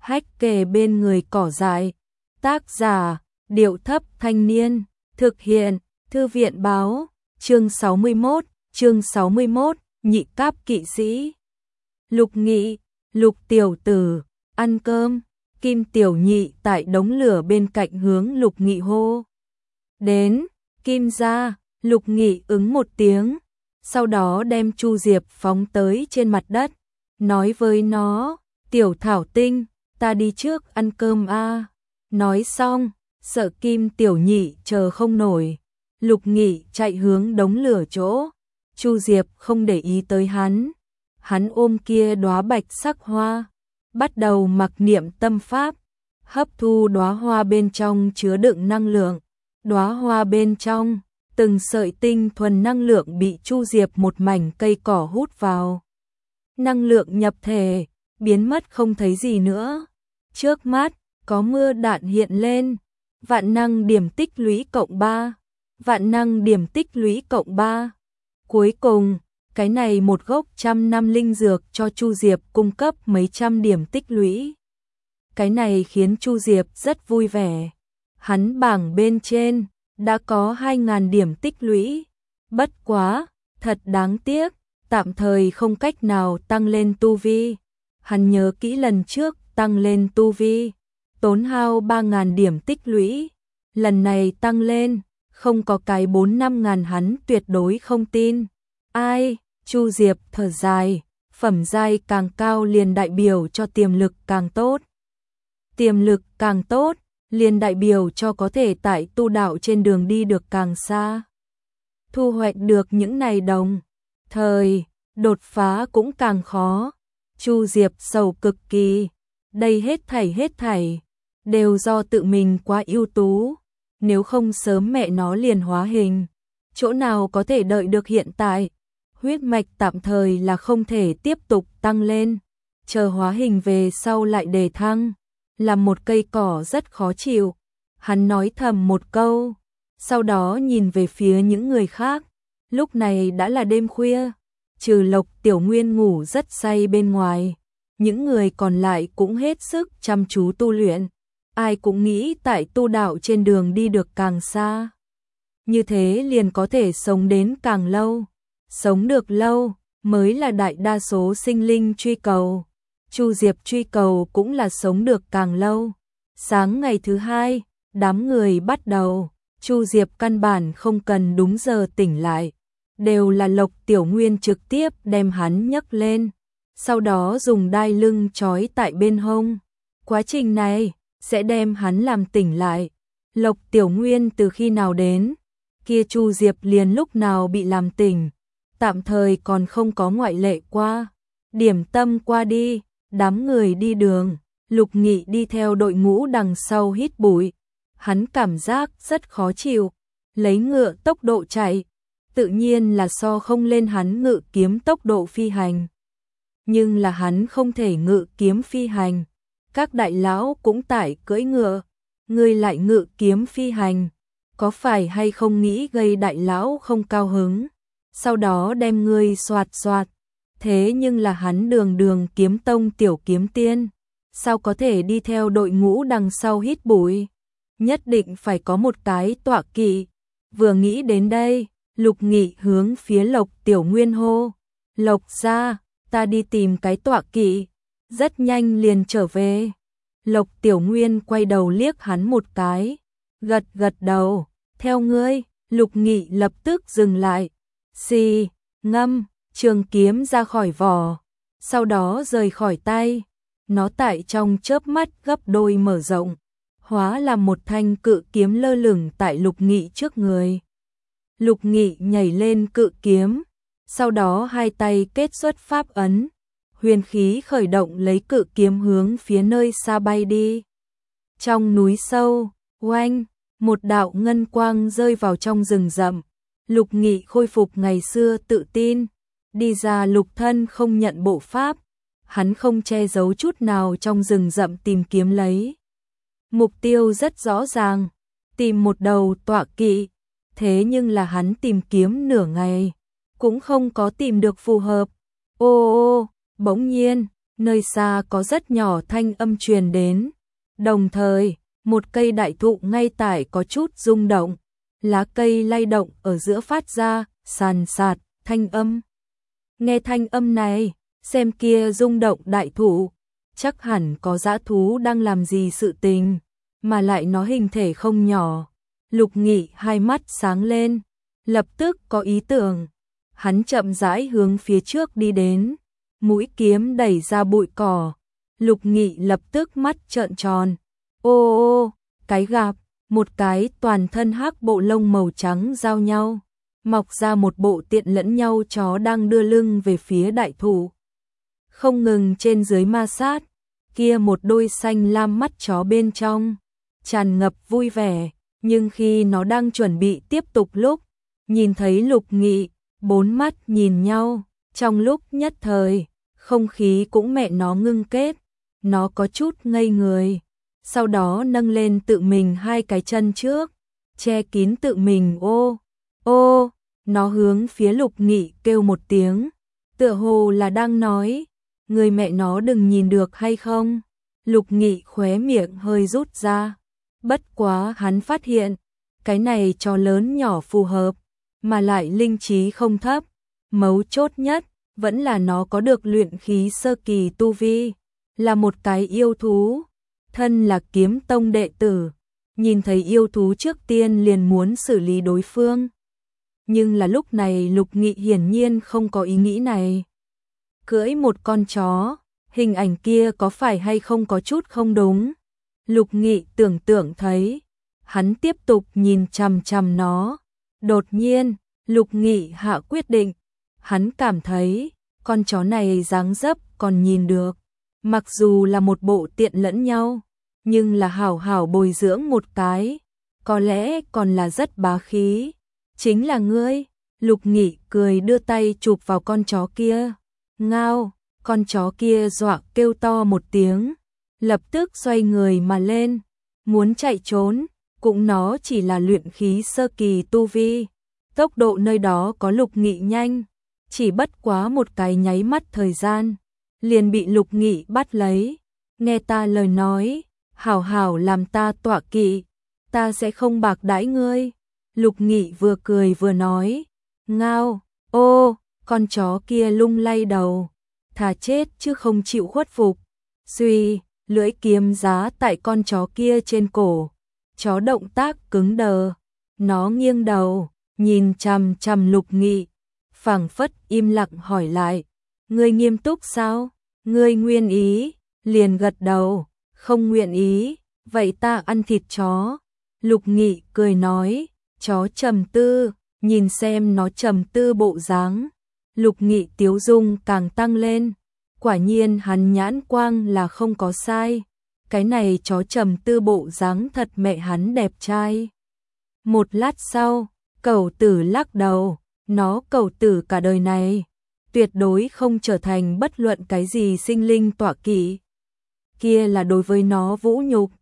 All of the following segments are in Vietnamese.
hách kề bên người cỏ dại. Tác giả, Điệu Thấp Thanh Niên, thực hiện, Thư viện Báo, chương 61, nhị cáp kỵ sĩ. Lục Nghị, Lục tiểu tử, ăn cơm. Kim Tiểu Nhị tại đống lửa bên cạnh hướng Lục Nghị hô. Đến, Kim gia. Lục Nghị ứng một tiếng, sau đó đem Chu Diệp phóng tới trên mặt đất, nói với nó, Tiểu Thảo Tinh, ta đi trước ăn cơm a. Nói xong, sợ Kim Tiểu Nhị chờ không nổi, Lục Nghị chạy hướng đống lửa chỗ. Chu Diệp không để ý tới hắn ôm kia đóa bạch sắc hoa, bắt đầu mặc niệm tâm pháp, hấp thu đóa hoa bên trong chứa đựng năng lượng. Đóa hoa bên trong, từng sợi tinh thuần năng lượng bị Chu Diệp một mảnh cây cỏ hút vào. Năng lượng nhập thể, biến mất không thấy gì nữa. Trước mắt, có mưa đạn hiện lên. Vạn năng điểm tích lũy cộng 3. Vạn năng điểm tích lũy cộng 3. Cuối cùng, cái này một gốc 100 năm linh dược cho Chu Diệp cung cấp mấy trăm điểm tích lũy. Cái này khiến Chu Diệp rất vui vẻ. Hắn bảng bên trên đã có 2.000 điểm tích lũy. Bất quá, thật đáng tiếc, tạm thời không cách nào tăng lên tu vi. Hắn nhớ kỹ lần trước tăng lên tu vi, tốn hao 3.000 điểm tích lũy. Lần này tăng lên, không có cái 4-5 ngàn hắn tuyệt đối không tin. Ai, Chu Diệp thở dài, phẩm giai càng cao liền đại biểu cho tiềm lực càng tốt. Tiềm lực càng tốt, liền đại biểu cho có thể tại tu đạo trên đường đi được càng xa. Thu hoạch được những này đồng thời, đột phá cũng càng khó. Chu Diệp sầu cực kỳ, đây hết thảy, đều do tự mình quá ưu tú. Nếu không sớm mẹ nó liền hóa hình, chỗ nào có thể đợi được hiện tại. Huyết mạch tạm thời là không thể tiếp tục tăng lên, chờ hóa hình về sau lại đề thăng. Là một cây cỏ rất khó chịu. Hắn nói thầm một câu, sau đó nhìn về phía những người khác. Lúc này đã là đêm khuya, trừ Lộc Tiểu Nguyên ngủ rất say bên ngoài, những người còn lại cũng hết sức chăm chú tu luyện. Ai cũng nghĩ tại tu đạo trên đường đi được càng xa, như thế liền có thể sống đến càng lâu. Sống được lâu mới là đại đa số sinh linh truy cầu. Chu Diệp truy cầu cũng là sống được càng lâu. Sáng ngày thứ hai, đám người bắt đầu. Chu Diệp căn bản không cần đúng giờ tỉnh lại, đều là Lộc Tiểu Nguyên trực tiếp đem hắn nhấc lên, sau đó dùng đai lưng trói tại bên hông. Quá trình này sẽ đem hắn làm tỉnh lại. Lộc Tiểu Nguyên từ khi nào đến, kia Chu Diệp liền lúc nào bị làm tỉnh, tạm thời còn không có ngoại lệ qua. Điểm tâm qua đi, đám người đi đường, Lục Nghị đi theo đội ngũ đằng sau hít bụi. Hắn cảm giác rất khó chịu, lấy ngựa tốc độ chạy, tự nhiên là so không lên hắn ngự kiếm tốc độ phi hành. Nhưng là hắn không thể ngự kiếm phi hành, các đại lão cũng tải cưỡi ngựa, ngươi lại ngự kiếm phi hành, có phải hay không nghĩ gây đại lão không cao hứng, sau đó đem ngươi soạt soạt. Thế nhưng là hắn đường kiếm tông tiểu kiếm tiên, sao có thể đi theo đội ngũ đằng sau hít bụi, nhất định phải có một cái tọa kỵ. Vừa nghĩ đến đây, Lục Nghị hướng phía Lộc Tiểu Nguyên hô, Lộc gia, ta đi tìm cái tọa kỵ, rất nhanh liền trở về. Lộc Tiểu Nguyên quay đầu liếc hắn một cái, gật đầu, theo ngươi. Lục Nghị lập tức dừng lại, xì, ngâm, trường kiếm ra khỏi vỏ, sau đó rời khỏi tay. Nó tại trong chớp mắt gấp đôi mở rộng, hóa là một thanh cự kiếm lơ lửng tại Lục Nghị trước người. Lục Nghị nhảy lên cự kiếm, sau đó hai tay kết xuất pháp ấn, huyền khí khởi động lấy cự kiếm hướng phía nơi xa bay đi. Trong núi sâu, oanh, một đạo ngân quang rơi vào trong rừng rậm. Lục Nghị khôi phục ngày xưa tự tin, đi ra lục thân không nhận bộ pháp. Hắn không che giấu chút nào trong rừng rậm tìm kiếm lấy. Mục tiêu rất rõ ràng, tìm một đầu tọa kỵ. Thế nhưng là hắn tìm kiếm nửa ngày, cũng không có tìm được phù hợp. Ô, bỗng nhiên, Nơi xa có rất nhỏ thanh âm truyền đến. Đồng thời, một cây đại thụ ngay tại có chút rung động. Lá cây lay động ở giữa phát ra, sàn sạt, thanh âm. Nghe thanh âm này, xem kia rung động đại thụ. Chắc hẳn có dã thú đang làm gì sự tình, mà lại nó hình thể không nhỏ. Lục Nghị hai mắt sáng lên, lập tức có ý tưởng. Hắn chậm rãi hướng phía trước đi đến, mũi kiếm đẩy ra bụi cỏ. Lục Nghị lập tức mắt trợn tròn. Ô ô, cái gặp, một cái toàn thân hắc bộ lông màu trắng giao nhau, mọc ra một bộ tiện lẫn nhau chó đang đưa lưng về phía đại thụ. Không ngừng trên dưới ma sát, kia một đôi xanh lam mắt chó bên trong, tràn ngập vui vẻ, nhưng khi nó đang chuẩn bị tiếp tục lúc, nhìn thấy Lục Nghị, bốn mắt nhìn nhau, trong lúc nhất thời, không khí cũng mẹ nó ngưng kết, nó có chút ngây người, sau đó nâng lên tự mình hai cái chân trước, che kín tự mình ô, ô, nó hướng phía Lục Nghị kêu một tiếng, tựa hồ là đang nói, người mẹ nó đừng nhìn được hay không. Lục Nghị khóe miệng hơi rút ra, bất quá hắn phát hiện, cái này cho lớn nhỏ phù hợp, mà lại linh trí không thấp, mấu chốt nhất, vẫn là nó có được luyện khí sơ kỳ tu vi, là một cái yêu thú, thân là kiếm tông đệ tử, nhìn thấy yêu thú trước tiên liền muốn xử lý đối phương. Nhưng là lúc này Lục Nghị hiển nhiên không có ý nghĩ này. Cưỡi một con chó, hình ảnh kia có phải hay không có chút không đúng. Lục Nghị tưởng tượng thấy, hắn tiếp tục nhìn chằm chằm nó. Đột nhiên, Lục Nghị hạ quyết định, hắn cảm thấy, con chó này dáng dấp còn nhìn được. Mặc dù là một bộ tiện lẫn nhau, nhưng là hảo hảo bồi dưỡng một cái, có lẽ còn là rất bá khí. Chính là ngươi. Lục Nghị cười đưa tay chụp vào con chó kia. Ngao, con chó kia dọa kêu to một tiếng, lập tức xoay người mà lên, muốn chạy trốn, cũng nó chỉ là luyện khí sơ kỳ tu vi. Tốc độ nơi đó có Lục Nghị nhanh, chỉ bất quá một cái nháy mắt thời gian, liền bị Lục Nghị bắt lấy. Nghe ta lời nói, hảo hảo làm ta tọa kỵ, ta sẽ không bạc đãi ngươi. Lục Nghị vừa cười vừa nói, ngao, ô, con chó kia lung lay đầu, thà chết chứ không chịu khuất phục. Suy, lưỡi kiếm giá tại con chó kia trên cổ, chó động tác cứng đờ, nó nghiêng đầu, nhìn chằm chằm Lục Nghị, phảng phất im lặng hỏi lại, ngươi nghiêm túc sao? Ngươi nguyện ý? Liền gật đầu, không nguyện ý, vậy ta ăn thịt chó. Lục Nghị cười nói, chó trầm tư, nhìn xem nó trầm tư bộ dáng. Lục Nghị tiếu dung càng tăng lên, quả nhiên hắn nhãn quang là không có sai, cái này chó trầm tư bộ dáng thật mẹ hắn đẹp trai. Một lát sau, Cẩu Tử lắc đầu, nó Cẩu Tử cả đời này, tuyệt đối không trở thành bất luận cái gì sinh linh tọa kỵ. Kia là đối với nó vũ nhục.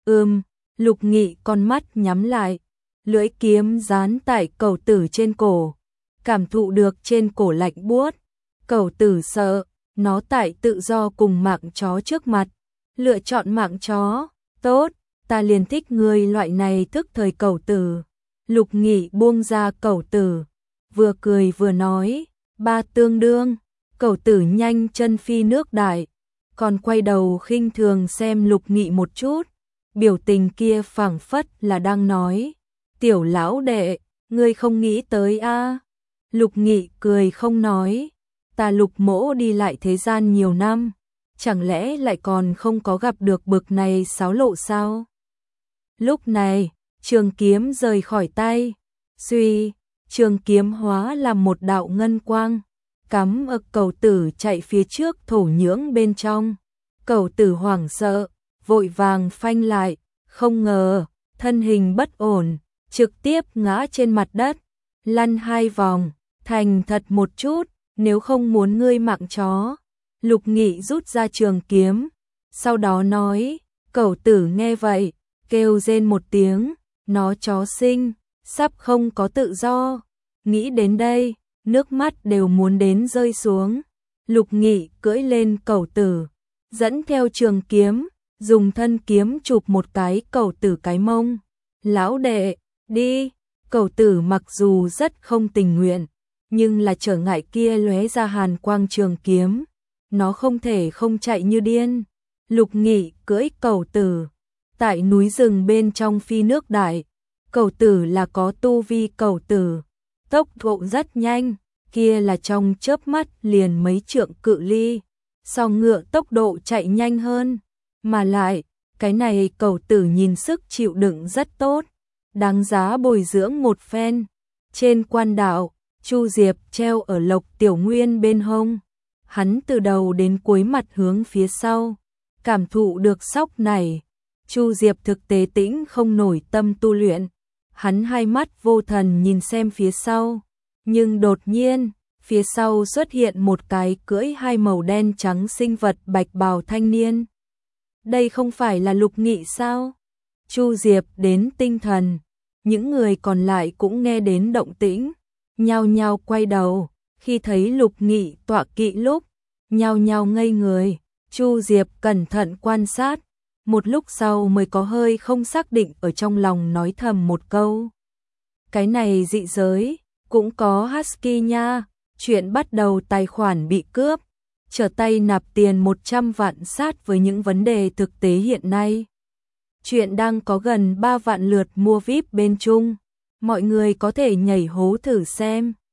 Lục Nghị con mắt nhắm lại, lưỡi kiếm dán tại Cẩu Tử trên cổ, cảm thụ được trên cổ lạnh buốt. Cẩu Tử sợ, nó tại tự do cùng mạng chó trước mặt, lựa chọn mạng chó. Tốt, ta liền thích người loại này thức thời Cẩu Tử. Lục Nghị buông ra Cẩu Tử, vừa cười vừa nói, ba tương đương. Cẩu Tử nhanh chân phi nước đại, còn quay đầu khinh thường xem Lục Nghị một chút, biểu tình kia phảng phất là đang nói, tiểu lão đệ, ngươi không nghĩ tới a? Lục Nghị cười không nói, ta Lục mỗ đi lại thế gian nhiều năm, chẳng lẽ lại còn không có gặp được bực này xáo lộ sao? Lúc này, trường kiếm rời khỏi tay, suy, trường kiếm hóa làm một đạo ngân quang, cắm ở Cẩu Tử chạy phía trước thổ nhưỡng bên trong. Cẩu Tử hoảng sợ, vội vàng phanh lại, không ngờ, thân hình bất ổn, trực tiếp ngã trên mặt đất, lăn 2 vòng, thành thật một chút, nếu không muốn ngươi mạng chó. Lục Nghị rút ra trường kiếm, sau đó nói, Cẩu Tử nghe vậy, kêu rên một tiếng, nó chó sinh, sắp không có tự do. Nghĩ đến đây, nước mắt đều muốn đến rơi xuống. Lục Nghị cưỡi lên Cẩu Tử, dẫn theo trường kiếm, dùng thân kiếm chụp một cái Cẩu Tử cái mông. Lão đệ, đi. Cẩu Tử mặc dù rất không tình nguyện, nhưng là trở ngại kia lóe ra hàn quang trường kiếm, nó không thể không chạy như điên. Lục Nghị cưỡi Cẩu Tử, tại núi rừng bên trong phi nước đại. Cẩu Tử là có tu vi Cẩu Tử, tốc độ rất nhanh, kia là trong chớp mắt liền mấy trượng cự ly, so ngựa tốc độ chạy nhanh hơn, mà lại, cái này Cẩu Tử nhìn sức chịu đựng rất tốt, đáng giá bồi dưỡng một phen. Trên quan đạo, Chu Diệp treo ở Lộc Tiểu Nguyên bên hông, hắn từ đầu đến cuối mặt hướng phía sau, cảm thụ được sóc này. Chu Diệp thực tế tĩnh không nổi tâm tu luyện, hắn hai mắt vô thần nhìn xem phía sau, nhưng đột nhiên, phía sau xuất hiện một cái cưỡi hai màu đen trắng sinh vật bạch bào thanh niên. Đây không phải là Lục Nghị sao? Chu Diệp đến tinh thần, những người còn lại cũng nghe đến động tĩnh, nhao nhao quay đầu, khi thấy Lục Nghị tọa kỵ lúc, nhao nhao ngây người. Chu Diệp cẩn thận quan sát, một lúc sau mới có hơi không xác định ở trong lòng nói thầm một câu. Cái này dị giới, cũng có Husky nha, chuyện bắt đầu tài khoản bị cướp, trở tay nạp tiền 100 vạn sát với những vấn đề thực tế hiện nay. Chuyện đang có gần 3 vạn lượt mua VIP bên Trung, mọi người có thể nhảy hố thử xem.